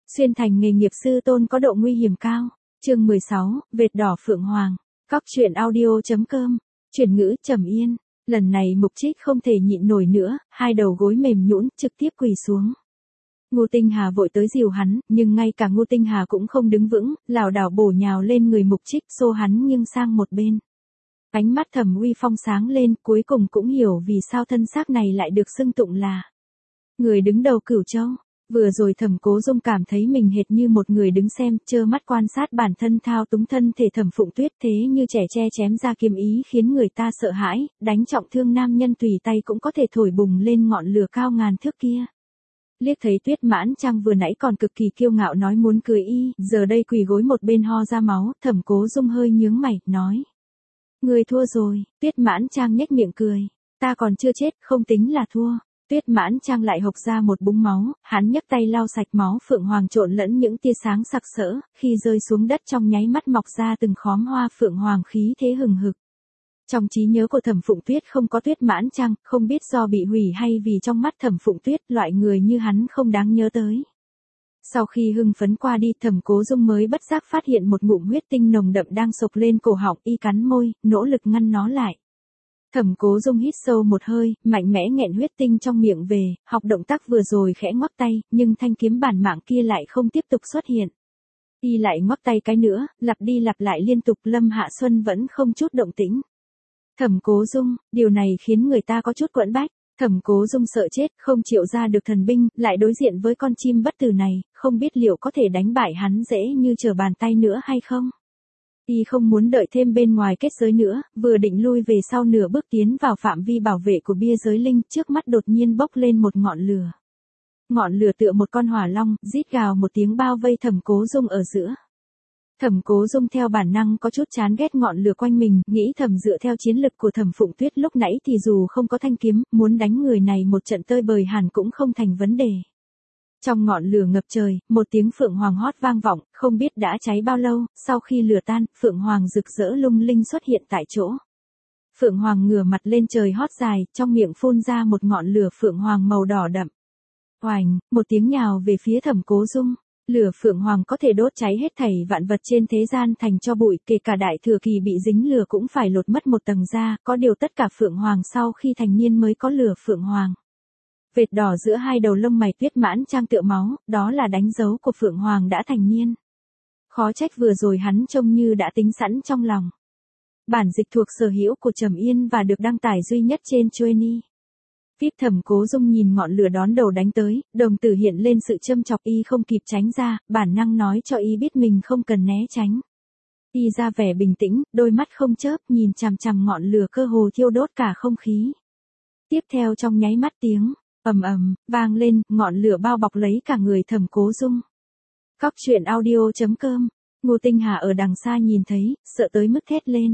Xuyên thành nghề nghiệp sư tôn có độ nguy hiểm cao. Chương 16, vệt đỏ phượng hoàng. Cóc truyện audio.com. Chuyển ngữ Trầm Yên. Lần này Mục Trích không thể nhịn nổi nữa, hai đầu gối mềm nhũn trực tiếp quỳ xuống. Ngô Tinh Hà vội tới dìu hắn, nhưng ngay cả Ngô Tinh Hà cũng không đứng vững, lảo đảo bổ nhào lên người Mục Trích, xô hắn nghiêng sang một bên. Ánh mắt Thẩm Uy Phong sáng lên, cuối cùng cũng hiểu vì sao thân xác này lại được xưng tụng là người đứng đầu Cửu Châu. Vừa rồi Thẩm Cố Dung cảm thấy mình hệt như một người đứng xem, trơ mắt quan sát bản thân thao túng thân thể Thẩm Phụng Tuyết, thế như trẻ tre chém ra kiếm ý khiến người ta sợ hãi, đánh trọng thương nam nhân tùy tay cũng có thể thổi bùng lên ngọn lửa cao ngàn thước kia. Liếc thấy Tuyết Mãn Trang vừa nãy còn cực kỳ kiêu ngạo nói muốn cưới y, giờ đây quỳ gối một bên ho ra máu, Thẩm Cố Dung hơi nhướng mày, nói: "Ngươi thua rồi." Tuyết Mãn Trang nhếch miệng cười: "Ta còn chưa chết, không tính là thua." Tuyết Mãn Trang lại hộc ra một búng máu, hắn nhấc tay lau sạch máu phượng hoàng trộn lẫn những tia sáng sặc sỡ, khi rơi xuống đất trong nháy mắt mọc ra từng khóm hoa phượng hoàng khí thế hừng hực. Trong trí nhớ của Thẩm Phụng Tuyết không có Tuyết Mãn Trang, không biết do bị hủy hay vì trong mắt Thẩm Phụng Tuyết loại người như hắn không đáng nhớ tới. Sau khi hưng phấn qua đi, Thẩm Cố Dung mới bất giác phát hiện một ngụm huyết tinh nồng đậm đang sộc lên cổ họng, y cắn môi, nỗ lực ngăn nó lại. Thẩm Cố Dung hít sâu một hơi, mạnh mẽ nghẹn huyết tinh trong miệng về, học động tác vừa rồi khẽ ngoắc tay, nhưng thanh kiếm bản mạng kia lại không tiếp tục xuất hiện. Y lại ngoắc tay cái nữa, lặp đi lặp lại liên tục, Lâm Hạ Xuân vẫn không chút động tĩnh. Thẩm Cố Dung, điều này khiến người ta có chút quẫn bách. Thẩm Cố Dung sợ chết, không chịu ra được thần binh, lại đối diện với con chim bất tử này, không biết liệu có thể đánh bại hắn dễ như trở bàn tay nữa hay không. Y không muốn đợi thêm bên ngoài kết giới nữa, vừa định lui về sau nửa bước tiến vào phạm vi bảo vệ của bia giới linh, trước mắt đột nhiên bốc lên một ngọn lửa. Ngọn lửa tựa một con hỏa long, rít gào một tiếng bao vây Thẩm Cố Dung ở giữa. Thẩm Cố Dung theo bản năng có chút chán ghét ngọn lửa quanh mình, nghĩ thầm dựa theo chiến lực của Thẩm Phụng Tuyết lúc nãy thì dù không có thanh kiếm, muốn đánh người này một trận tơi bời hẳn cũng không thành vấn đề. Trong ngọn lửa ngập trời, một tiếng phượng hoàng hót vang vọng, không biết đã cháy bao lâu, sau khi lửa tan, phượng hoàng rực rỡ lung linh xuất hiện tại chỗ. Phượng hoàng ngửa mặt lên trời hót dài, trong miệng phun ra một ngọn lửa phượng hoàng màu đỏ đậm. Oành, một tiếng nhào về phía Thẩm Cố Dung. Lửa phượng hoàng có thể đốt cháy hết thảy vạn vật trên thế gian thành tro bụi, kể cả đại thừa kỳ bị dính lửa cũng phải lột mất một tầng da, có điều tất cả phượng hoàng sau khi thành niên mới có lửa phượng hoàng. Vệt đỏ giữa hai đầu lông mày Tuyết Mãn Trang tựa máu, đó là đánh dấu của phượng hoàng đã thành niên. Khó trách vừa rồi hắn trông như đã tính sẵn trong lòng. Bản dịch thuộc sở hữu của Trầm Yên và được đăng tải duy nhất trên Chueni. VIP. Thẩm Cố Dung nhìn ngọn lửa đón đầu đánh tới, đồng tử hiện lên sự châm chọc, y không kịp tránh ra, bản năng nói cho y biết mình không cần né tránh. Y ra vẻ bình tĩnh, đôi mắt không chớp, nhìn chằm chằm ngọn lửa cơ hồ thiêu đốt cả không khí. Tiếp theo trong nháy mắt tiếng ầm ầm vang lên, ngọn lửa bao bọc lấy cả người Thẩm Cố Dung. Cóc truyện audio.com. Ngô Tinh Hà ở đằng xa nhìn thấy, sợ tới mức thét lên: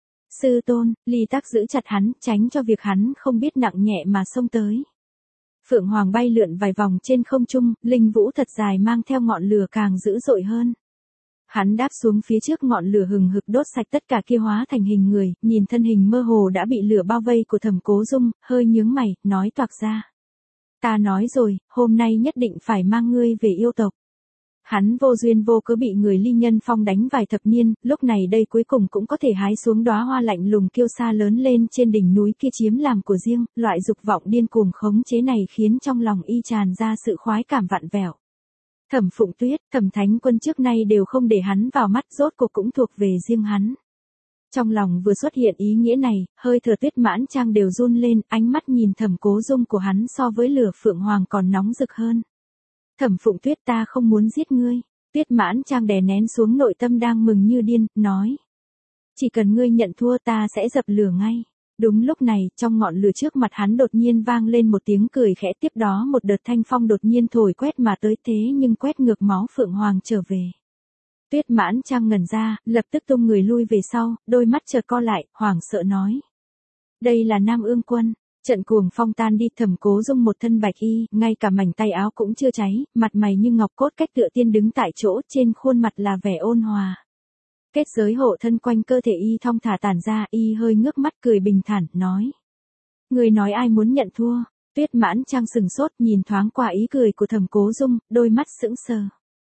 "Sư tôn!" Ly Tắc giữ chặt hắn, tránh cho việc hắn không biết nặng nhẹ mà xông tới. Phượng hoàng bay lượn vài vòng trên không trung, linh vũ thật dài mang theo ngọn lửa càng dữ dội hơn. Hắn đáp xuống phía trước ngọn lửa hừng hực đốt sạch tất cả kia hóa thành hình người, nhìn thân hình mơ hồ đã bị lửa bao vây của Thẩm Cố Dung, hơi nhướng mày, nói toạc ra: "Ta nói rồi, hôm nay nhất định phải mang ngươi về yêu tộc." Hắn vô duyên vô cớ bị người Ly Nhân Phong đánh vài thập niên, lúc này đây cuối cùng cũng có thể hái xuống đóa hoa lạnh lùng kiêu sa lớn lên trên đỉnh núi kia chiếm làm của riêng, loại dục vọng điên cuồng khống chế này khiến trong lòng y tràn ra sự khoái cảm vặn vẹo. Thẩm Phụng Tuyết, Thẩm Thánh Quân trước nay đều không để hắn vào mắt, rốt cuộc cũng thuộc về riêng hắn. Trong lòng vừa xuất hiện ý nghĩa này, hơi thở Tuyết Mãn Trang đều run lên, ánh mắt nhìn Thẩm Cố Dung của hắn so với lửa phượng hoàng còn nóng rực hơn. "Thẩm Phụng Tuyết, ta không muốn giết ngươi." Tuyết Mãn Trang đè nén xuống nội tâm đang mừng như điên, nói: "Chỉ cần ngươi nhận thua ta sẽ dập lửa ngay." Đúng lúc này, trong ngọn lửa trước mặt hắn đột nhiên vang lên một tiếng cười khẽ, tiếp đó một đợt thanh phong đột nhiên thổi quét mà tới, thế nhưng quét ngược máu phượng hoàng trở về. Tuyết Mãn Trang ngẩn ra, lập tức tung người lui về sau, đôi mắt chợt co lại, hoảng sợ nói: "Đây là Nam Ương Quân." Trận cuồng phong tan đi, Thẩm Cố Dung một thân bạch y, ngay cả mảnh tay áo cũng chưa cháy, mặt mày như ngọc cốt cách tựa tiên đứng tại chỗ, trên khuôn mặt là vẻ ôn hòa. Kết giới hộ thân quanh cơ thể y thong thả tản ra, y hơi ngước mắt cười bình thản, nói: "Người nói ai muốn nhận thua?" Tuyết Mãn Trang sừng sốt nhìn thoáng qua ý cười của Thẩm Cố Dung, đôi mắt sững sờ.